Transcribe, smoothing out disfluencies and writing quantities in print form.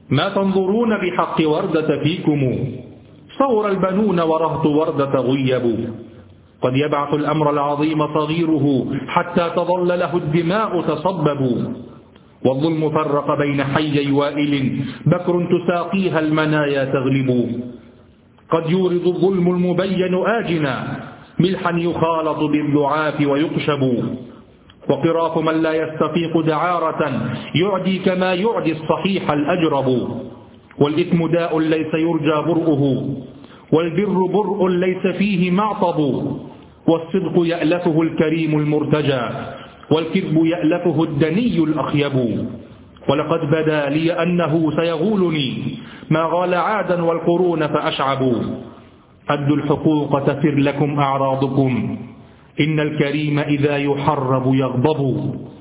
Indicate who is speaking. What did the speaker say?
Speaker 1: ما تنظرون بحق وردة فيكم، صور البنون ورهط وردة غيبوا. قد يبعث الأمر العظيم صغيره حتى تظل له الدماء تصبب. والظلم فرق بين حيي وائل، بكر تساقيها المنايا تغلب. قد يورد الظلم المبين آجنا، ملحا يخالط باللعاف ويقشب. وقراف من لا يستفيق دعارة يعدي كما يعدي الصحيح الأجرب. والإثم داء ليس يرجى برؤه، والبر برء ليس فيه معطب. والصدق يألفه الكريم المرتجى، والكذب يألفه الدني الأخيب. ولقد بدا لي أنه سيغولني ما غال عادا والقرون فأشعبوا. أدوا الحقوق تفر لكم أعراضكم، إن الكريم إذا يحرب يغضب.